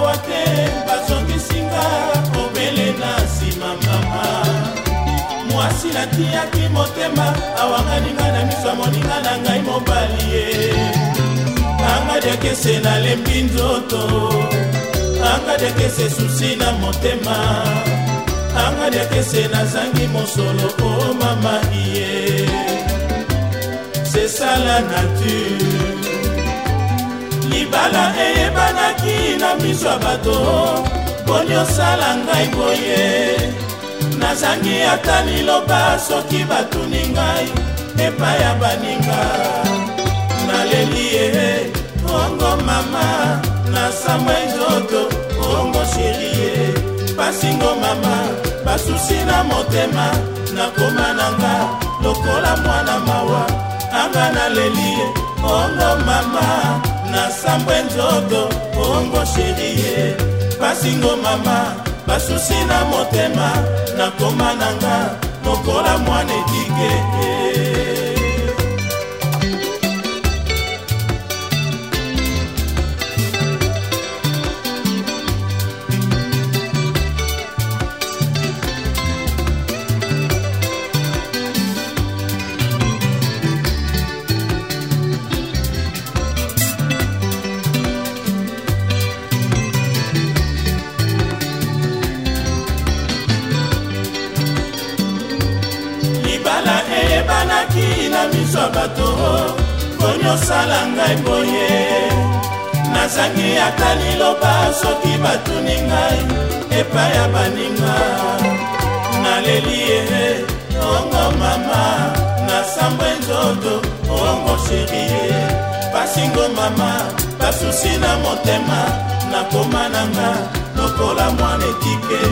mawa te bazongisinga obele na nsima mama mwasi natiaki motema awanganinga na miso ya moninga na ngai mobali ye anga dekese nalembi nzoto anga dekese susi na motema anga dekese nazangi mosolo o mama iye c'est ça la nature libala eyebanaki na miso ya bato poni osala ngai boye nazangi ata liloba soki batuni ngai epai ya baninga naleli ye ongo mama nasamba nzoto ongo sheri ye pasingo mama basusi na motema nakoma nanga lokola mwana mawa anga naleli ye ongo mama nasamba nzoto ongo sheri ye pasingo mama basusi na motema nakoma nanga lokola mwana etike ebanaki na miso ya bato poni osala ngai boye nazangi ata liloba soki batuni ngai epai ya baninga naleli ye ongo mama nasamba nzoto ongo sheri ye pasingo mama basusi na motema nakoma nanga lokola mwana etike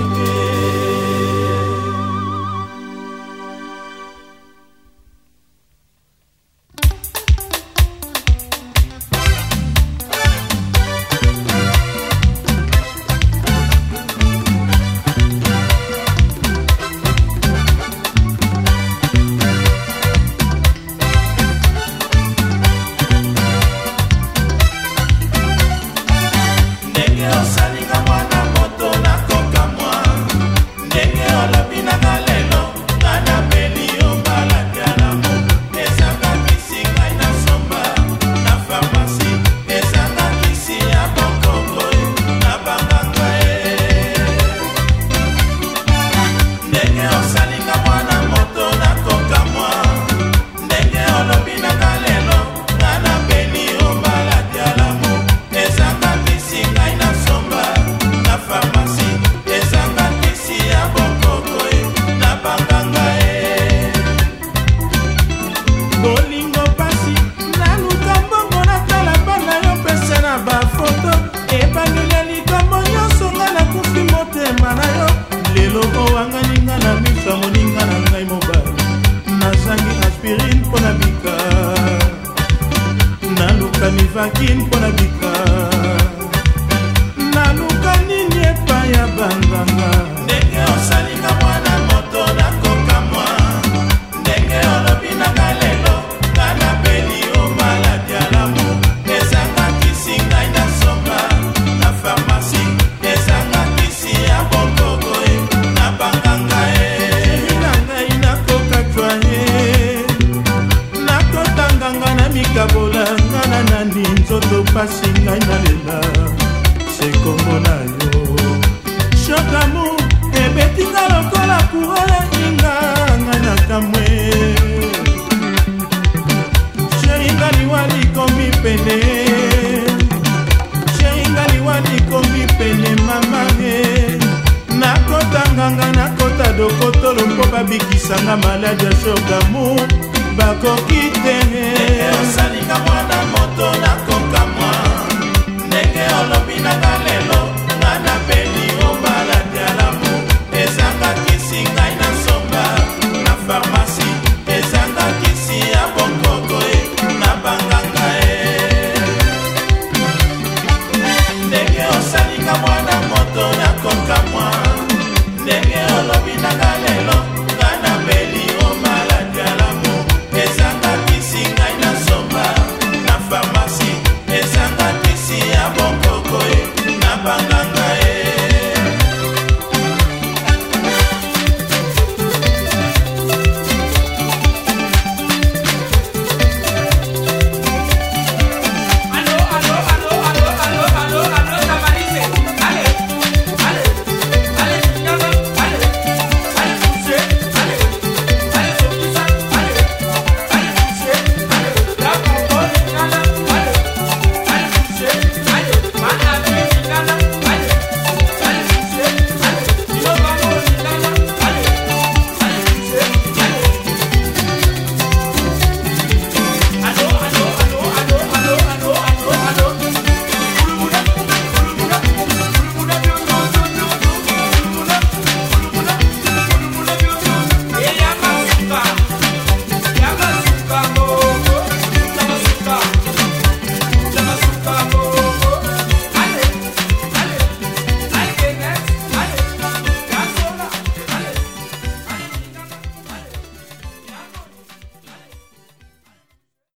Babikisanga malade ya shogamu bakokite osalinga mwana